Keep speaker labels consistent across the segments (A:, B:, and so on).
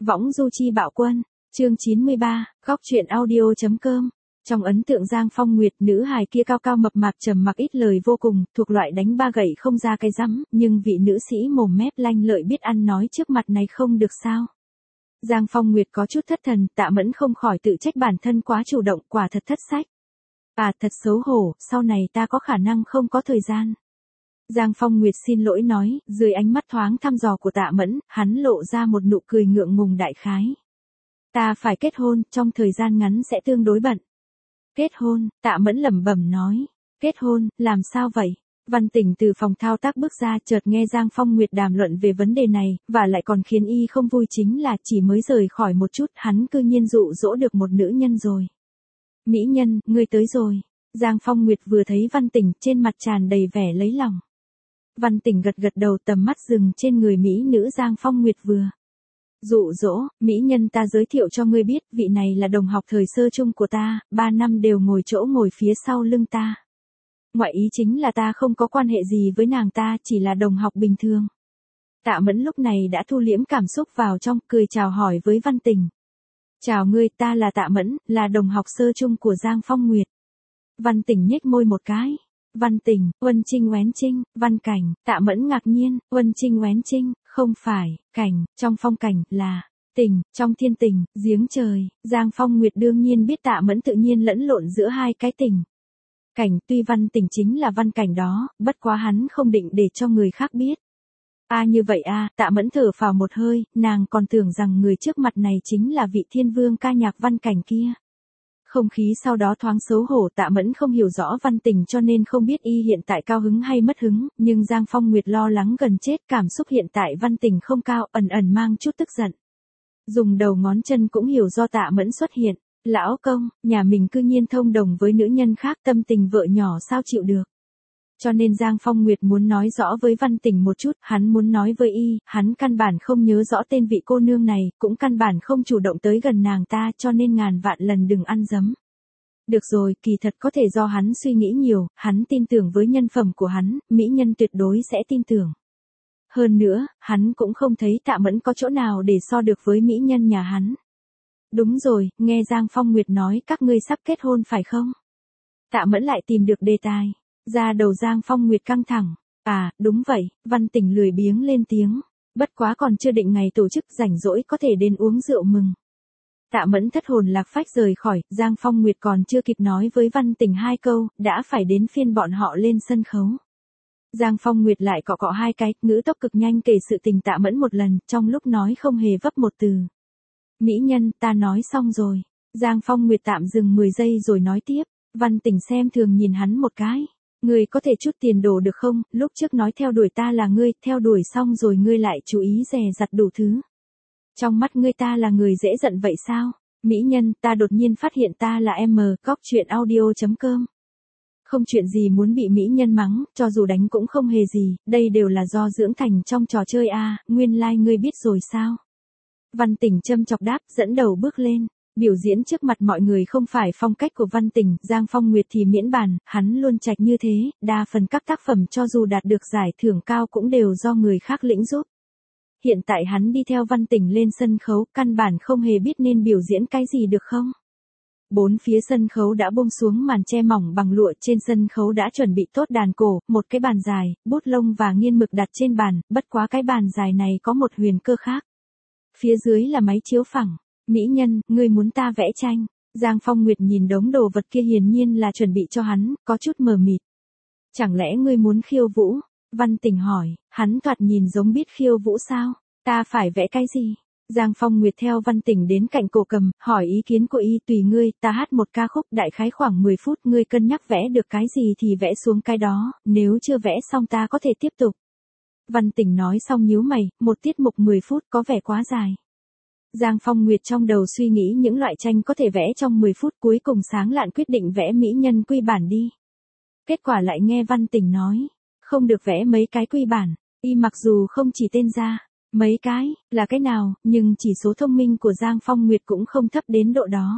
A: Võng du chi bạo quân, chương 93, góc truyện audio.com. Trong ấn tượng Giang Phong Nguyệt, nữ hài kia cao cao mập mạp trầm mặc ít lời vô cùng, thuộc loại đánh ba gậy không ra cái rắm, nhưng vị nữ sĩ mồm mép lanh lợi biết ăn nói trước mặt này không được sao. Giang Phong Nguyệt có chút thất thần, Tạ Mẫn không khỏi tự trách bản thân quá chủ động, quả thật thất sách. Thật xấu hổ, sau này ta có khả năng không có thời gian. Giang Phong Nguyệt xin lỗi nói, dưới ánh mắt thoáng thăm dò của Tạ Mẫn, hắn lộ ra một nụ cười ngượng ngùng đại khái. Ta phải kết hôn, trong thời gian ngắn sẽ tương đối bận. Kết hôn, Tạ Mẫn lẩm bẩm nói. Kết hôn, làm sao vậy? Văn Tỉnh từ phòng thao tác bước ra, chợt nghe Giang Phong Nguyệt đàm luận về vấn đề này, và lại còn khiến y không vui chính là chỉ mới rời khỏi một chút, hắn cư nhiên dụ dỗ được một nữ nhân rồi. Mỹ nhân, ngươi tới rồi. Giang Phong Nguyệt vừa thấy Văn Tỉnh, trên mặt tràn đầy vẻ lấy lòng. Văn Tỉnh gật gật đầu, tầm mắt dừng trên người mỹ nữ Giang Phong Nguyệt vừa. Dụ dỗ, mỹ nhân, ta giới thiệu cho ngươi biết, vị này là đồng học thời sơ chung của ta, 3 năm đều ngồi chỗ ngồi phía sau lưng ta. Ngoại ý chính là ta không có quan hệ gì với nàng ta, chỉ là đồng học bình thường. Tạ Mẫn lúc này đã thu liễm cảm xúc vào trong, cười chào hỏi với Văn Tỉnh. Chào ngươi, ta là Tạ Mẫn, là đồng học sơ chung của Giang Phong Nguyệt. Văn Tỉnh nhếch môi một cái. Văn Tỉnh, Uân Trinh Oén Trinh, Văn Cảnh, Tạ Mẫn ngạc nhiên, Uân Trinh Oén Trinh, không phải, cảnh, trong phong cảnh, là, tình, trong thiên tình, giếng trời, Giang Phong Nguyệt đương nhiên biết Tạ Mẫn tự nhiên lẫn lộn giữa hai cái tình. Cảnh, tuy Văn Tỉnh chính là Văn Cảnh đó, bất quá hắn không định để cho người khác biết. Như vậy Tạ Mẫn thở phào một hơi, nàng còn tưởng rằng người trước mặt này chính là vị thiên vương ca nhạc Văn Cảnh kia. Không khí sau đó thoáng xấu hổ, Tạ Mẫn không hiểu rõ Văn Tỉnh cho nên không biết y hiện tại cao hứng hay mất hứng, nhưng Giang Phong Nguyệt lo lắng gần chết, cảm xúc hiện tại Văn Tỉnh không cao, ẩn ẩn mang chút tức giận. Dùng đầu ngón chân cũng hiểu do Tạ Mẫn xuất hiện, lão công, nhà mình cư nhiên thông đồng với nữ nhân khác, tâm tình vợ nhỏ sao chịu được. Cho nên Giang Phong Nguyệt muốn nói rõ với Văn Tỉnh một chút, hắn muốn nói với y, hắn căn bản không nhớ rõ tên vị cô nương này, cũng căn bản không chủ động tới gần nàng ta, cho nên ngàn vạn lần đừng ăn dấm. Được rồi, kỳ thật có thể do hắn suy nghĩ nhiều, hắn tin tưởng với nhân phẩm của hắn, mỹ nhân tuyệt đối sẽ tin tưởng. Hơn nữa, hắn cũng không thấy Tạ Mẫn có chỗ nào để so được với mỹ nhân nhà hắn. Đúng rồi, nghe Giang Phong Nguyệt nói các ngươi sắp kết hôn phải không? Tạ Mẫn lại tìm được đề tài. Ra đầu Giang Phong Nguyệt căng thẳng. Đúng vậy, Văn Tỉnh lười biếng lên tiếng. Bất quá còn chưa định ngày tổ chức, rảnh rỗi có thể đến uống rượu mừng. Tạ Mẫn thất hồn lạc phách rời khỏi, Giang Phong Nguyệt còn chưa kịp nói với Văn Tỉnh 2 câu, đã phải đến phiên bọn họ lên sân khấu. Giang Phong Nguyệt lại cọ hai cái, ngữ tốc cực nhanh kể sự tình Tạ Mẫn một lần, trong lúc nói không hề vấp một từ. Mỹ nhân, ta nói xong rồi. Giang Phong Nguyệt tạm dừng 10 giây rồi nói tiếp. Văn Tỉnh xem thường nhìn hắn một cái. Ngươi có thể chút tiền đồ được không, lúc trước nói theo đuổi ta là ngươi, theo đuổi xong rồi ngươi lại chú ý dè dặt đủ thứ. Trong mắt ngươi ta là người dễ giận vậy sao? Mỹ nhân, ta đột nhiên phát hiện ta là góc truyện audio.com. Không chuyện gì muốn bị mỹ nhân mắng, cho dù đánh cũng không hề gì, đây đều là do dưỡng thành trong trò chơi nguyên lai ngươi biết rồi sao? Văn Tỉnh châm chọc đáp, dẫn đầu bước lên. Biểu diễn trước mặt mọi người không phải phong cách của Văn Tỉnh, Giang Phong Nguyệt thì miễn bàn, hắn luôn trạch như thế, đa phần các tác phẩm cho dù đạt được giải thưởng cao cũng đều do người khác lĩnh giúp. Hiện tại hắn đi theo Văn Tỉnh lên sân khấu, căn bản không hề biết nên biểu diễn cái gì được không. Bốn phía sân khấu đã buông xuống màn che mỏng bằng lụa, trên sân khấu đã chuẩn bị tốt đàn cổ, một cái bàn dài, bút lông và nghiên mực đặt trên bàn, bất quá cái bàn dài này có một huyền cơ khác. Phía dưới là máy chiếu phẳng. Mỹ nhân, ngươi muốn ta vẽ tranh. Giang Phong Nguyệt nhìn đống đồ vật kia hiển nhiên là chuẩn bị cho hắn, có chút mờ mịt. Chẳng lẽ ngươi muốn khiêu vũ? Văn Tỉnh hỏi, hắn thoạt nhìn giống biết khiêu vũ sao? Ta phải vẽ cái gì? Giang Phong Nguyệt theo Văn Tỉnh đến cạnh cổ cầm, hỏi ý kiến của y, tùy ngươi, ta hát một ca khúc đại khái khoảng 10 phút, ngươi cân nhắc vẽ được cái gì thì vẽ xuống cái đó, nếu chưa vẽ xong ta có thể tiếp tục. Văn Tỉnh nói xong nhíu mày, một tiết mục 10 phút có vẻ quá dài. Giang Phong Nguyệt trong đầu suy nghĩ những loại tranh có thể vẽ trong 10 phút, cuối cùng sáng lạn quyết định vẽ mỹ nhân quy bản đi. Kết quả lại nghe Văn Tỉnh nói, không được vẽ mấy cái quy bản, y mặc dù không chỉ tên ra, mấy cái, là cái nào, nhưng chỉ số thông minh của Giang Phong Nguyệt cũng không thấp đến độ đó.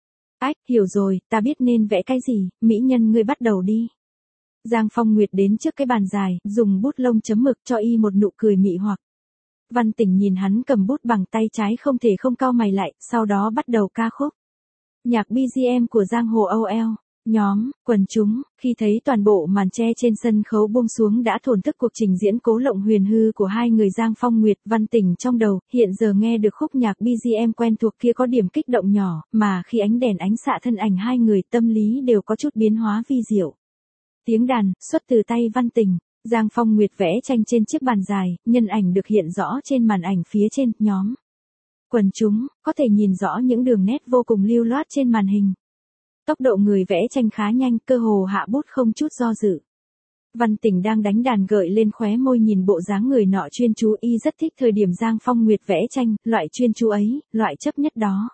A: Hiểu rồi, ta biết nên vẽ cái gì, mỹ nhân ngươi bắt đầu đi. Giang Phong Nguyệt đến trước cái bàn dài, dùng bút lông chấm mực cho y một nụ cười mị hoặc. Văn Tỉnh nhìn hắn cầm bút bằng tay trái không thể không cau mày lại, sau đó bắt đầu ca khúc. Nhạc BGM của Giang Hồ OL. Nhóm, quần chúng, khi thấy toàn bộ màn che trên sân khấu buông xuống đã thổn thức cuộc trình diễn cố lộng huyền hư của hai người Giang Phong Nguyệt. Văn Tỉnh trong đầu, hiện giờ nghe được khúc nhạc BGM quen thuộc kia có điểm kích động nhỏ, mà khi ánh đèn ánh xạ thân ảnh hai người tâm lý đều có chút biến hóa vi diệu. Tiếng đàn, xuất từ tay Văn Tỉnh. Giang Phong Nguyệt vẽ tranh trên chiếc bàn dài, nhân ảnh được hiện rõ trên màn ảnh phía trên. Nhóm, quần chúng, có thể nhìn rõ những đường nét vô cùng lưu loát trên màn hình. Tốc độ người vẽ tranh khá nhanh, cơ hồ hạ bút không chút do dự. Văn Tỉnh đang đánh đàn gợi lên khóe môi nhìn bộ dáng người nọ chuyên chú, y rất thích thời điểm Giang Phong Nguyệt vẽ tranh, loại chuyên chú ấy, loại chấp nhất đó.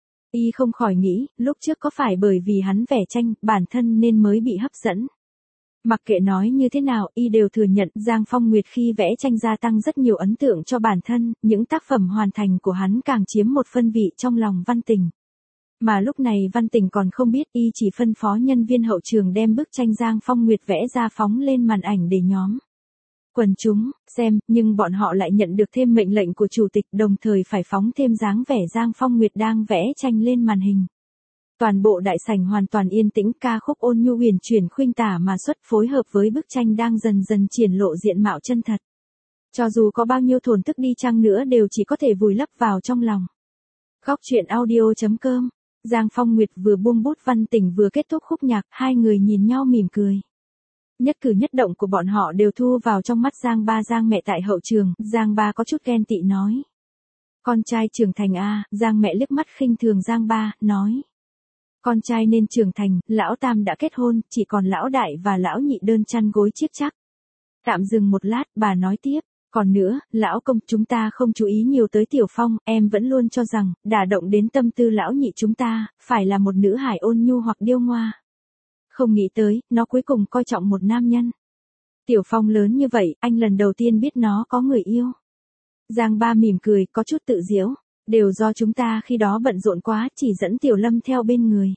A: Y không khỏi nghĩ, lúc trước có phải bởi vì hắn vẽ tranh, bản thân nên mới bị hấp dẫn. Mặc kệ nói như thế nào, y đều thừa nhận Giang Phong Nguyệt khi vẽ tranh gia tăng rất nhiều ấn tượng cho bản thân, những tác phẩm hoàn thành của hắn càng chiếm một phân vị trong lòng Văn Tỉnh. Mà lúc này Văn Tỉnh còn không biết, y chỉ phân phó nhân viên hậu trường đem bức tranh Giang Phong Nguyệt vẽ ra phóng lên màn ảnh để nhóm quần chúng xem, nhưng bọn họ lại nhận được thêm mệnh lệnh của chủ tịch, đồng thời phải phóng thêm dáng vẻ Giang Phong Nguyệt đang vẽ tranh lên màn hình. Toàn bộ đại sảnh hoàn toàn yên tĩnh, ca khúc ôn nhu huyền chuyển khuynh tả mà xuất phối hợp với bức tranh đang dần dần triển lộ diện mạo chân thật. Cho dù có bao nhiêu thổn thức đi chăng nữa đều chỉ có thể vùi lấp vào trong lòng. Góc truyện audio.com. Giang Phong Nguyệt vừa buông bút, Văn Tỉnh vừa kết thúc khúc nhạc, hai người nhìn nhau mỉm cười. Nhất cử nhất động của bọn họ đều thu vào trong mắt Giang ba Giang mẹ tại hậu trường. Giang ba có chút ghen tị nói. Con trai trưởng thành a. Giang mẹ liếc mắt khinh thường Giang ba, nói. Con trai nên trưởng thành, lão tam đã kết hôn, chỉ còn lão đại và lão nhị đơn chăn gối chiếc chắc. Tạm dừng một lát, bà nói tiếp. Còn nữa, lão công, chúng ta không chú ý nhiều tới Tiểu Phong, em vẫn luôn cho rằng, đả động đến tâm tư lão nhị chúng ta, phải là một nữ hài ôn nhu hoặc điêu ngoa. Không nghĩ tới, nó cuối cùng coi trọng một nam nhân. Tiểu Phong lớn như vậy, anh lần đầu tiên biết nó có người yêu. Giang ba mỉm cười, có chút tự giễu, đều do chúng ta khi đó bận rộn quá, chỉ dẫn Tiểu Lâm theo bên người.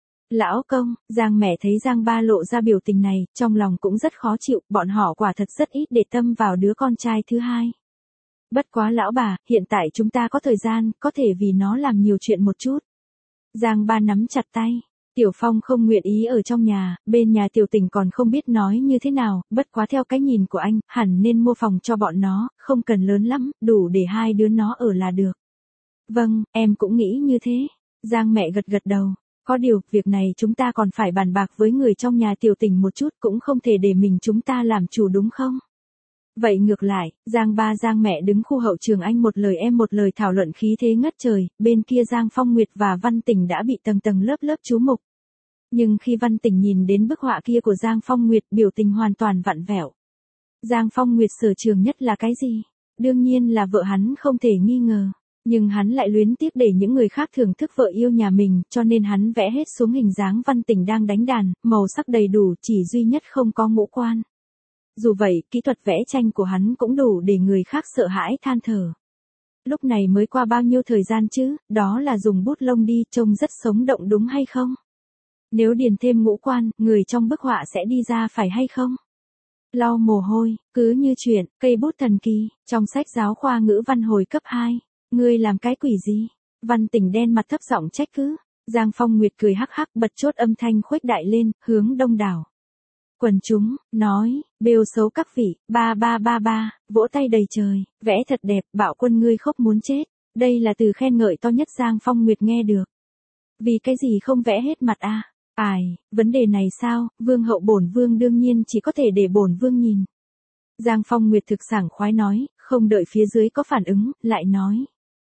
A: Lão công, Giang mẹ thấy Giang ba lộ ra biểu tình này, trong lòng cũng rất khó chịu, bọn họ quả thật rất ít để tâm vào đứa con trai thứ hai. Bất quá lão bà, hiện tại chúng ta có thời gian, có thể vì nó làm nhiều chuyện một chút. Giang ba nắm chặt tay. Tiểu Phong không nguyện ý ở trong nhà, bên nhà Tiểu Tỉnh còn không biết nói như thế nào, bất quá theo cái nhìn của anh, hẳn nên mua phòng cho bọn nó, không cần lớn lắm, đủ để hai đứa nó ở là được. Vâng, em cũng nghĩ như thế. Giang mẹ gật gật đầu. Có điều, việc này chúng ta còn phải bàn bạc với người trong nhà Tiểu Tỉnh một chút, cũng không thể để mình chúng ta làm chủ đúng không? Vậy ngược lại, Giang ba Giang mẹ đứng khu hậu trường, anh một lời em một lời thảo luận khí thế ngất trời, bên kia Giang Phong Nguyệt và Văn Tỉnh đã bị tầng tầng lớp lớp chú mục. Nhưng khi Văn Tỉnh nhìn đến bức họa kia của Giang Phong Nguyệt, biểu tình hoàn toàn vặn vẹo. Giang Phong Nguyệt sở trường nhất là cái gì? Đương nhiên là vợ hắn không thể nghi ngờ. Nhưng hắn lại luyến tiếc để những người khác thưởng thức vợ yêu nhà mình, cho nên hắn vẽ hết xuống hình dáng Văn Tỉnh đang đánh đàn, màu sắc đầy đủ, chỉ duy nhất không có ngũ quan. Dù vậy, kỹ thuật vẽ tranh của hắn cũng đủ để người khác sợ hãi than thở. Lúc này mới qua bao nhiêu thời gian chứ, đó là dùng bút lông đi, trông rất sống động đúng hay không? Nếu điền thêm ngũ quan, người trong bức họa sẽ đi ra phải hay không? Lau mồ hôi, cứ như chuyện, cây bút thần kỳ, trong sách giáo khoa ngữ văn hồi cấp 2. Ngươi làm cái quỷ gì? Văn Tỉnh đen mặt thấp giọng trách cứ. Giang Phong Nguyệt cười hắc hắc, bật chốt âm thanh khuếch đại lên, hướng đông đảo. Quần chúng, nói, bêu xấu các vị, ba ba ba ba, vỗ tay đầy trời, vẽ thật đẹp, Bảo Quân ngươi khóc muốn chết. Đây là từ khen ngợi to nhất Giang Phong Nguyệt nghe được. Vì cái gì không vẽ hết mặt à? Ai, vấn đề này sao, vương hậu bổn vương đương nhiên chỉ có thể để bổn vương nhìn. Giang Phong Nguyệt thực sảng khoái nói, không đợi phía dưới có phản ứng, lại nói.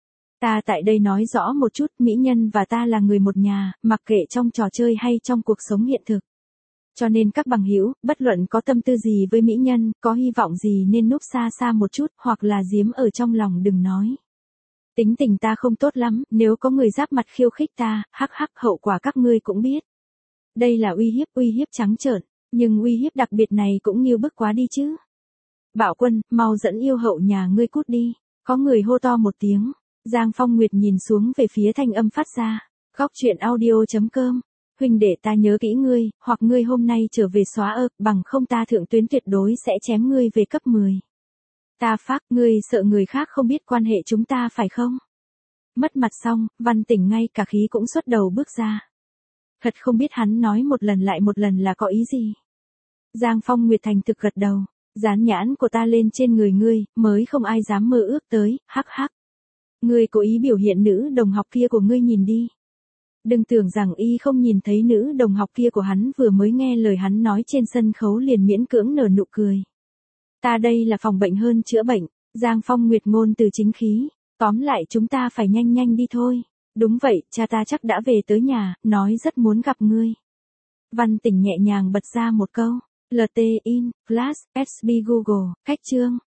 A: Ta tại đây nói rõ một chút, mỹ nhân và ta là người một nhà, mặc kệ trong trò chơi hay trong cuộc sống hiện thực. Cho nên các bằng hữu, bất luận có tâm tư gì với mỹ nhân, có hy vọng gì nên núp xa xa một chút, hoặc là giếm ở trong lòng đừng nói. Tính tình ta không tốt lắm, nếu có người giáp mặt khiêu khích ta, hắc hắc, hậu quả các ngươi cũng biết. Đây là uy hiếp trắng trợn, nhưng uy hiếp đặc biệt này cũng như bức quá đi chứ. Bảo Quân, mau dẫn yêu hậu nhà ngươi cút đi. Có người hô to một tiếng. Giang Phong Nguyệt nhìn xuống về phía thanh âm phát ra. Góc truyện audio.com. Huynh để ta nhớ kỹ ngươi, hoặc ngươi hôm nay trở về xóa ợp, bằng không ta thượng tuyến tuyệt đối sẽ chém ngươi về cấp 10. Ta phác, ngươi sợ người khác không biết quan hệ chúng ta phải không? Mất mặt xong, Văn Tỉnh ngay cả khí cũng xuất đầu bước ra. Thật không biết hắn nói một lần lại một lần là có ý gì. Giang Phong Nguyệt thành thực gật đầu. Dán nhãn của ta lên trên người ngươi, mới không ai dám mơ ước tới, hắc hắc. Ngươi cố ý biểu hiện nữ đồng học kia của ngươi nhìn đi. Đừng tưởng rằng y không nhìn thấy nữ đồng học kia của hắn vừa mới nghe lời hắn nói trên sân khấu liền miễn cưỡng nở nụ cười. Ta đây là phòng bệnh hơn chữa bệnh, Giang Phong Nguyệt ngôn từ chính khí. Tóm lại chúng ta phải nhanh nhanh đi thôi. Đúng vậy, cha ta chắc đã về tới nhà, nói rất muốn gặp ngươi. Văn Tỉnh nhẹ nhàng bật ra một câu. LT in, Flash, SB Google, cách chương.